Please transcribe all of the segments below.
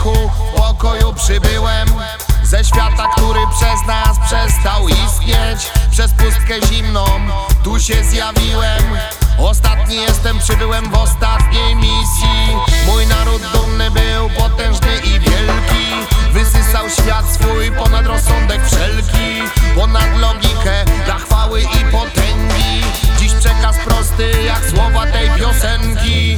śmiechu, w pokoju przybyłem ze świata, który przez nas przestał istnieć. Przez pustkę zimną tu się zjawiłem. Ostatni jestem, przybyłem w ostatniej misji. Mój naród dumny był, potężny i wielki. Wysysał świat swój ponad rozsądek wszelki, ponad logikę dla chwały i potęgi. Dziś przekaz prosty jak słowa tej piosenki.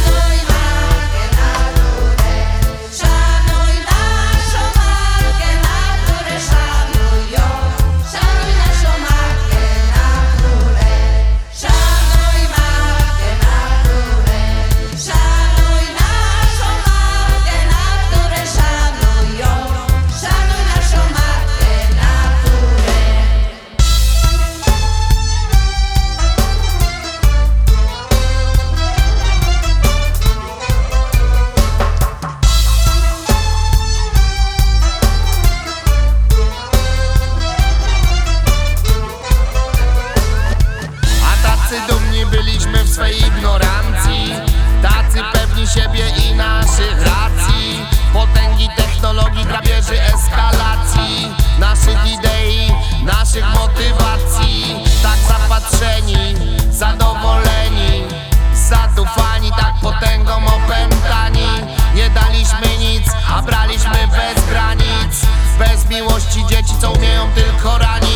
Dumni byliśmy w swej ignorancji, tacy pewni siebie i naszych racji, potęgi technologii, grabieży, eskalacji, naszych idei, naszych motywacji. Tak zapatrzeni, zadowoleni, zadufani, tak potęgą opętani. Nie daliśmy nic, a braliśmy bez granic, bez miłości dzieci, co umieją tylko ranić.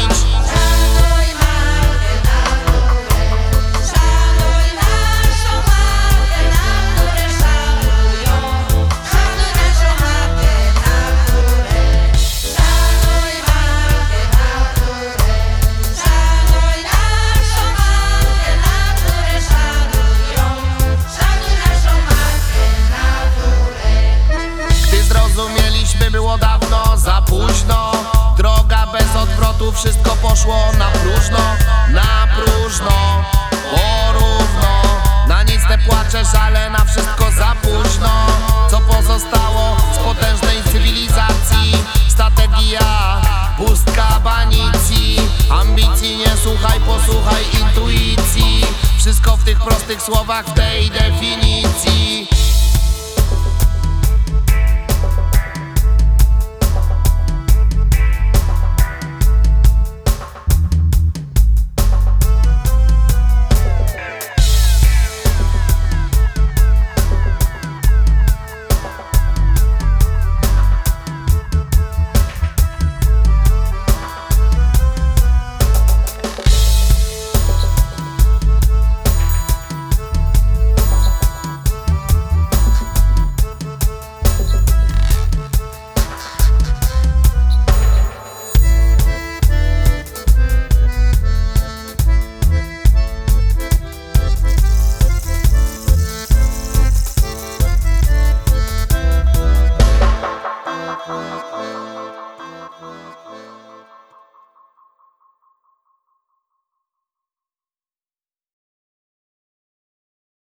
Było dawno za późno, droga bez odwrotu, wszystko poszło na próżno, na próżno, porówno. Na nic nie płaczesz, ale na wszystko za późno. Co pozostało z potężnej cywilizacji? Strategia, pustka banicji, ambicji nie słuchaj, posłuchaj intuicji. Wszystko w tych prostych słowach, w tej definicji.